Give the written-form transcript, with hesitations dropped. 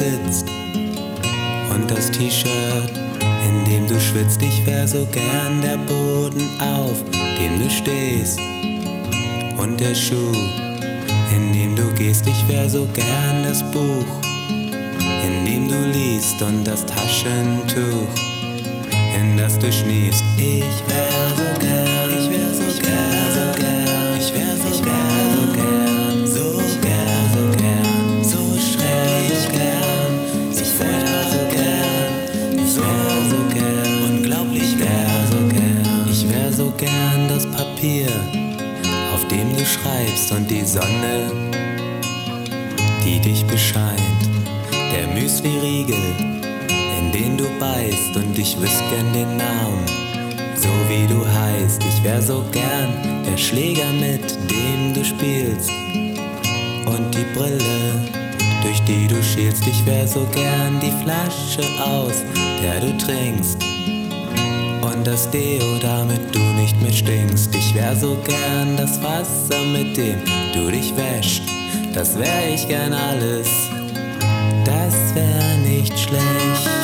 sitzt und das T-Shirt, in dem du schwitzt. Ich wär so gern der Boden, auf dem du stehst, und der Schuh, in dem du gehst. Ich wär so gern das Buch, in dem du liest, und das Taschentuch, in das du schniefst. Ich wär so gern, ich wär so gern, so gern, ich wär so gern, so gern, so gern, so schrecklich gern, ich wär so gern, ich wär so gern, unglaublich gern, so gern. Ich wär so gern das Papier, auf dem du schreibst, und die Sonne, die dich bescheint. Der Müsli-Riegel, in den du beißt, und ich wüsst gern den Namen, so wie du heißt. Ich wär so gern der Schläger, mit dem du spielst, und die Brille, durch die du schielst. Ich wär so gern die Flasche, aus der du trinkst, und das Deo, damit du nicht mehr stinkst. Ich wär so gern das Wasser, mit dem du dich wäscht. Das wär ich gern alles, das wär nicht schlecht.